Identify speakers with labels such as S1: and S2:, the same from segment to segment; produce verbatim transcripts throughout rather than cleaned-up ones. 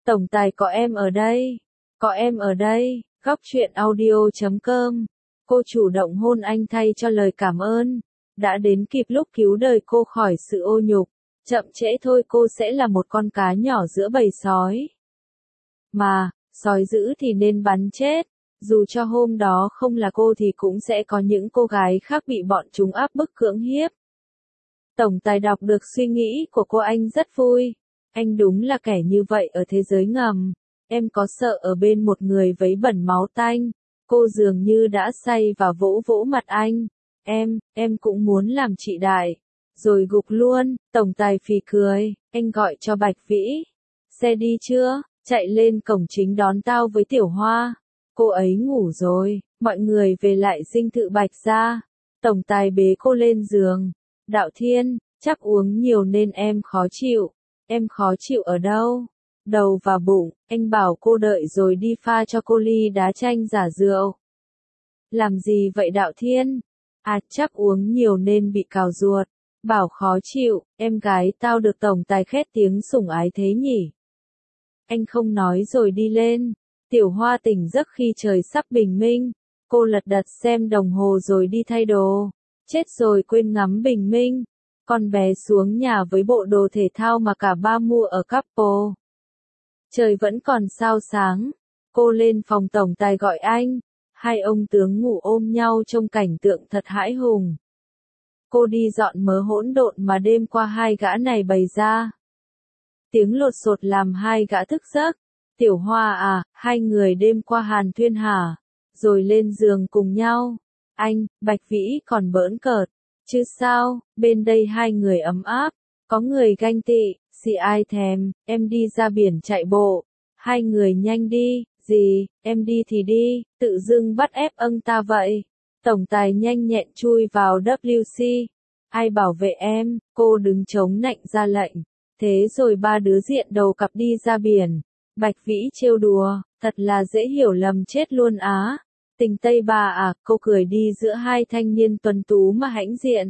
S1: Tổng tài có em ở đây. Có em ở đây. Góc truyện audio chấm com. Cô chủ động hôn anh thay cho lời cảm ơn. Đã đến kịp lúc cứu đời cô khỏi sự ô nhục. Chậm trễ thôi cô sẽ là một con cá nhỏ giữa bầy sói. Mà, sói dữ thì nên bắn chết. Dù cho hôm đó không là cô thì cũng sẽ có những cô gái khác bị bọn chúng áp bức cưỡng hiếp. Tổng tài đọc được suy nghĩ của cô, anh rất vui. Anh đúng là kẻ như vậy ở thế giới ngầm. Em có sợ ở bên một người vấy bẩn máu tanh. Cô dường như đã say và vỗ vỗ mặt anh. Em, em cũng muốn làm chị đại. Rồi gục luôn. Tổng tài phì cười. Anh gọi cho Bạch Vĩ. Xe đi chưa? Chạy lên cổng chính đón tao với Tiểu Hoa. Cô ấy ngủ rồi. Mọi người về lại dinh thự Bạch gia. Tổng tài bế cô lên giường. Đạo Thiên, chắc uống nhiều nên em khó chịu. Em khó chịu ở đâu? Đầu và bụng. Anh bảo cô đợi rồi đi pha cho cô ly đá chanh giả rượu. Làm gì vậy Đạo Thiên? À, chắc uống nhiều nên bị cào ruột. Bảo khó chịu, em gái tao được tổng tài khét tiếng sủng ái thế nhỉ? Anh không nói rồi đi lên. Tiểu Hoa tỉnh giấc khi trời sắp bình minh. Cô lật đật xem đồng hồ rồi đi thay đồ. Chết rồi quên ngắm bình minh. Con bé xuống nhà với bộ đồ thể thao mà cả ba mua ở Couple. Trời vẫn còn sao sáng. Cô lên phòng tổng tài gọi anh. Hai ông tướng ngủ ôm nhau trong cảnh tượng thật hãi hùng. Cô đi dọn mớ hỗn độn mà đêm qua hai gã này bày ra. Tiếng lột xột làm hai gã thức giấc. Tiểu Hoa à, hai người đêm qua hàn thuyên hả? Rồi lên giường cùng nhau. Anh, Bạch Vĩ còn bỡn cợt. Chứ sao, bên đây hai người ấm áp. Có người ganh tị, gì ai thèm, em đi ra biển chạy bộ. Hai người nhanh đi, gì, em đi thì đi, tự dưng bắt ép âng ta vậy. Tổng tài nhanh nhẹn chui vào W C. Ai bảo vệ em, cô đứng chống nạnh ra lệnh. Thế rồi ba đứa diện đầu cặp đi ra biển. Bạch Vĩ trêu đùa, thật là dễ hiểu lầm chết luôn á. Tình Tây bà à, cô cười đi giữa hai thanh niên tuấn tú mà hãnh diện.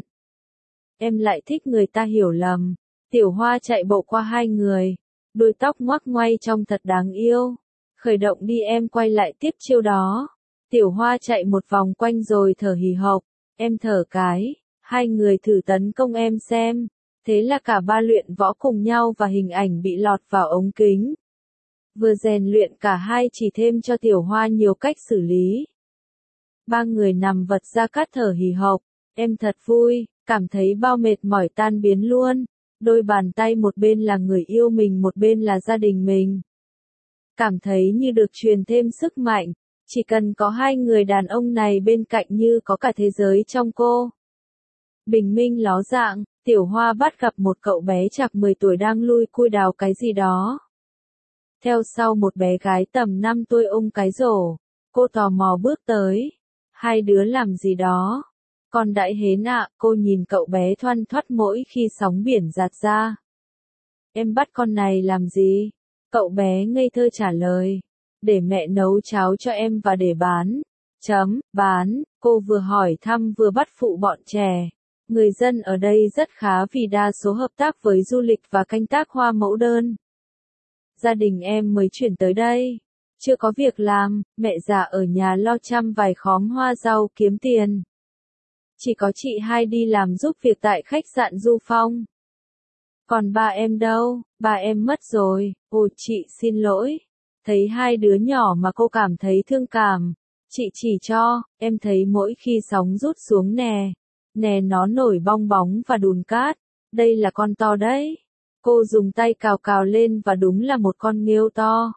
S1: Em lại thích người ta hiểu lầm. Tiểu Hoa chạy bộ qua hai người. Đôi tóc ngoắc ngoay trông thật đáng yêu. Khởi động đi em quay lại tiếp chiêu đó. Tiểu Hoa chạy một vòng quanh rồi thở hì hộc. Em thở cái. Hai người thử tấn công em xem. Thế là cả ba luyện võ cùng nhau và hình ảnh bị lọt vào ống kính. Vừa rèn luyện cả hai chỉ thêm cho Tiểu Hoa nhiều cách xử lý. Ba người nằm vật ra cát thở hì hộc. Em thật vui, cảm thấy bao mệt mỏi tan biến luôn. Đôi bàn tay một bên là người yêu mình, một bên là gia đình mình. Cảm thấy như được truyền thêm sức mạnh. Chỉ cần có hai người đàn ông này bên cạnh như có cả thế giới trong cô. Bình minh ló dạng, Tiểu Hoa bắt gặp một cậu bé chạc mười tuổi đang lui cui đào cái gì đó. Theo sau một bé gái tầm năm tuổi ôm cái rổ. Cô tò mò bước tới. Hai đứa làm gì đó? Con đại hến ạ, cô nhìn cậu bé thoăn thoắt mỗi khi sóng biển dạt ra. Em bắt con này làm gì? Cậu bé ngây thơ trả lời. Để mẹ nấu cháo cho em và để bán. Chấm, bán, cô vừa hỏi thăm vừa bắt phụ bọn trẻ. Người dân ở đây rất khá vì đa số hợp tác với du lịch và canh tác hoa mẫu đơn. Gia đình em mới chuyển tới đây. Chưa có việc làm, mẹ già ở nhà lo chăm vài khóm hoa rau kiếm tiền. Chỉ có chị hai đi làm giúp việc tại khách sạn Du Phong. Còn ba em đâu? Ba em mất rồi. Ồ chị xin lỗi. Thấy hai đứa nhỏ mà cô cảm thấy thương cảm. Chị chỉ cho, em thấy mỗi khi sóng rút xuống nè. Nè nó nổi bong bóng và đùn cát. Đây là con to đấy. Cô dùng tay cào cào lên và đúng là một con nghêu to.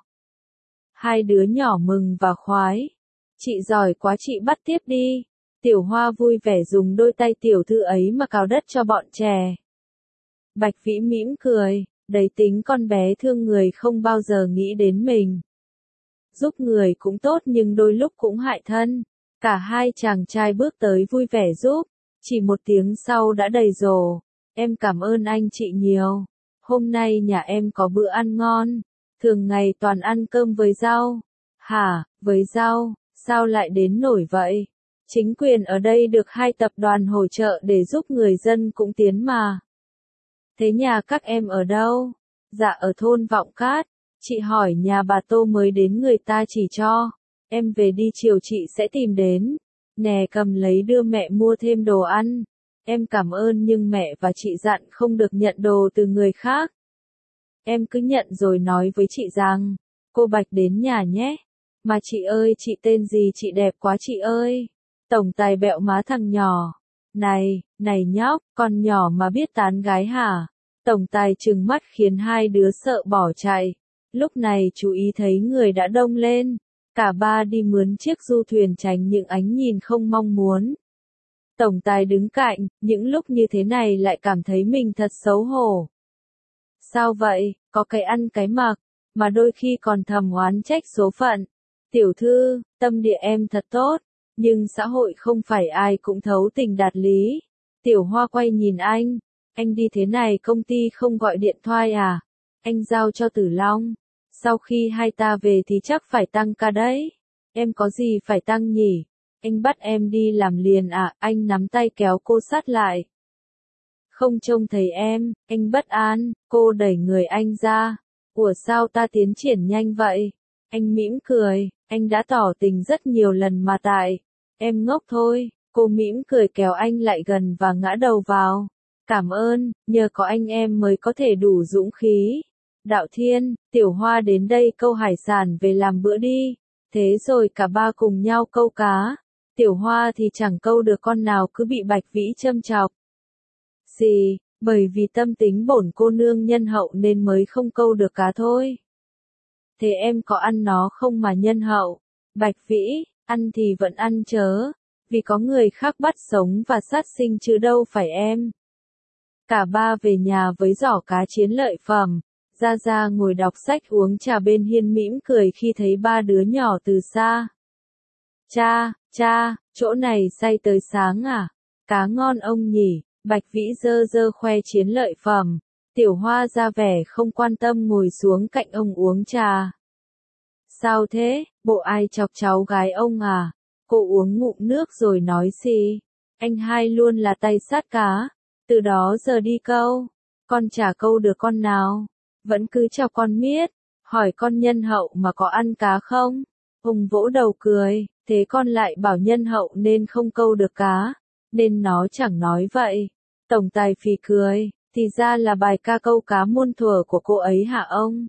S1: Hai đứa nhỏ mừng và khoái. Chị giỏi quá, chị bắt tiếp đi. Tiểu Hoa vui vẻ dùng đôi tay tiểu thư ấy mà cào đất cho bọn trẻ. Bạch Vĩ mỉm cười, đấy tính con bé thương người không bao giờ nghĩ đến mình. Giúp người cũng tốt nhưng đôi lúc cũng hại thân. Cả hai chàng trai bước tới vui vẻ giúp. Chỉ một tiếng sau đã đầy rổ. Em cảm ơn anh chị nhiều. Hôm nay nhà em có bữa ăn ngon. Thường ngày toàn ăn cơm với rau. Hả, với rau, sao lại đến nổi vậy? Chính quyền ở đây được hai tập đoàn hỗ trợ để giúp người dân cũng tiến mà. Thế nhà các em ở đâu? Dạ ở thôn Vọng Cát. Chị hỏi nhà bà Tô mới đến người ta chỉ cho. Em về đi chiều chị sẽ tìm đến. Nè cầm lấy đưa mẹ mua thêm đồ ăn. Em cảm ơn nhưng mẹ và chị dặn không được nhận đồ từ người khác. Em cứ nhận rồi nói với chị rằng, cô Bạch đến nhà nhé. Mà chị ơi chị tên gì chị đẹp quá chị ơi. Tổng tài bẹo má thằng nhỏ. Này, này nhóc, con nhỏ mà biết tán gái hả? Tổng tài trừng mắt khiến hai đứa sợ bỏ chạy. Lúc này chú ý thấy người đã đông lên. Cả ba đi mướn chiếc du thuyền tránh những ánh nhìn không mong muốn. Tổng tài đứng cạnh, những lúc như thế này lại cảm thấy mình thật xấu hổ. Sao vậy, có cái ăn cái mặc, mà đôi khi còn thầm oán trách số phận. Tiểu thư, tâm địa em thật tốt, nhưng xã hội không phải ai cũng thấu tình đạt lý. Tiểu Hoa quay nhìn anh, anh đi thế này công ty không gọi điện thoại à? Anh giao cho Tử Long. Sau khi hai ta về thì chắc phải tăng ca đấy. Em có gì phải tăng nhỉ? Anh bắt em đi làm liền à? Anh nắm tay kéo cô sát lại. Không trông thấy em, anh bất an, cô đẩy người anh ra. Ủa sao ta tiến triển nhanh vậy? Anh mỉm cười, anh đã tỏ tình rất nhiều lần mà tại. Em ngốc thôi, cô mỉm cười kéo anh lại gần và ngã đầu vào. Cảm ơn, nhờ có anh em mới có thể đủ dũng khí. Đạo Thiên, Tiểu Hoa đến đây câu hải sản về làm bữa đi. Thế rồi cả ba cùng nhau câu cá. Tiểu Hoa thì chẳng câu được con nào cứ bị Bạch Vĩ châm chọc. Gì, bởi vì tâm tính bổn cô nương nhân hậu nên mới không câu được cá thôi. Thế em có ăn nó không mà nhân hậu? Bạch Vĩ, ăn thì vẫn ăn chớ, vì có người khác bắt sống và sát sinh chứ đâu phải em. Cả ba về nhà với giỏ cá chiến lợi phẩm. Gia Gia ngồi đọc sách uống trà bên hiên mỉm cười khi thấy ba đứa nhỏ từ xa. Cha, cha, chỗ này say tới sáng à? Cá ngon ông nhỉ? Bạch Vĩ dơ dơ khoe chiến lợi phẩm. Tiểu Hoa ra vẻ không quan tâm ngồi xuống cạnh ông uống trà. Sao thế, bộ ai chọc cháu gái ông à? Cô uống ngụm nước rồi nói xì. Anh hai luôn là tay sát cá. Từ đó giờ đi câu. Con chả câu được con nào. Vẫn cứ cho con miết. Hỏi con nhân hậu mà có ăn cá không? Hùng vỗ đầu cười. Thế con lại bảo nhân hậu nên không câu được cá. Nên nó chẳng nói vậy. Tổng tài phì cười. Thì ra là bài ca câu cá muôn thuở của cô ấy hả ông?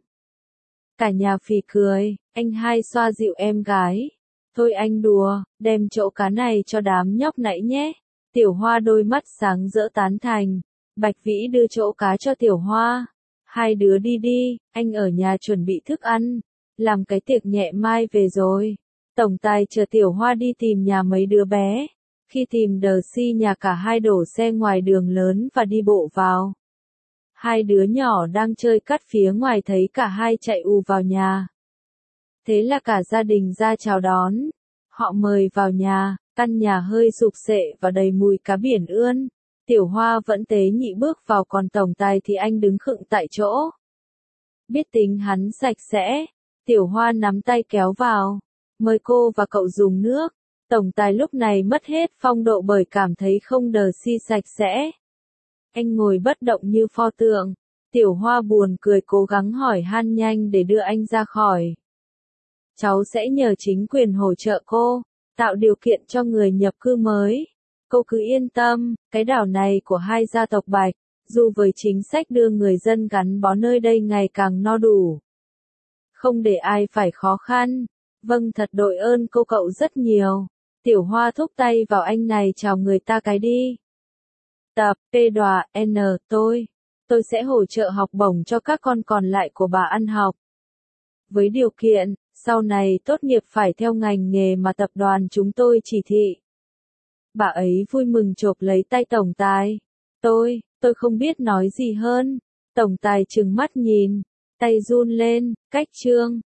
S1: Cả nhà phì cười. Anh hai xoa dịu em gái. Thôi anh đùa, đem chỗ cá này cho đám nhóc nãy nhé. Tiểu Hoa đôi mắt sáng rỡ tán thành. Bạch Vĩ đưa chỗ cá cho Tiểu Hoa. Hai đứa đi đi, anh ở nhà chuẩn bị thức ăn. Làm cái tiệc nhẹ mai về rồi. Tổng tài chờ Tiểu Hoa đi tìm nhà mấy đứa bé. Khi tìm đờ si nhà cả hai đổ xe ngoài đường lớn và đi bộ vào. Hai đứa nhỏ đang chơi cắt phía ngoài thấy cả hai chạy ù vào nhà. Thế là cả gia đình ra chào đón. Họ mời vào nhà, căn nhà hơi sụp sệ và đầy mùi cá biển ươn. Tiểu Hoa vẫn tế nhị bước vào còn tổng tài thì anh đứng khựng tại chỗ. Biết tính hắn sạch sẽ, Tiểu Hoa nắm tay kéo vào. Mời cô và cậu dùng nước. Tổng tài lúc này mất hết phong độ bởi cảm thấy không đờ si sạch sẽ. Anh ngồi bất động như pho tượng. Tiểu Hoa buồn cười cố gắng hỏi han nhanh để đưa anh ra khỏi. Cháu sẽ nhờ chính quyền hỗ trợ cô, tạo điều kiện cho người nhập cư mới. Cô cứ yên tâm, cái đảo này của hai gia tộc Bạch, dù với chính sách đưa người dân gắn bó nơi đây ngày càng no đủ. Không để ai phải khó khăn. Vâng thật đội ơn cô cậu rất nhiều. Tiểu Hoa thúc tay vào anh này chào người ta cái đi. Tập, P đòa, N, tôi. Tôi sẽ hỗ trợ học bổng cho các con còn lại của bà ăn học. Với điều kiện, sau này tốt nghiệp phải theo ngành nghề mà tập đoàn chúng tôi chỉ thị. Bà ấy vui mừng chộp lấy tay tổng tài. Tôi, tôi không biết nói gì hơn. Tổng tài trừng mắt nhìn, tay run lên, cách trương.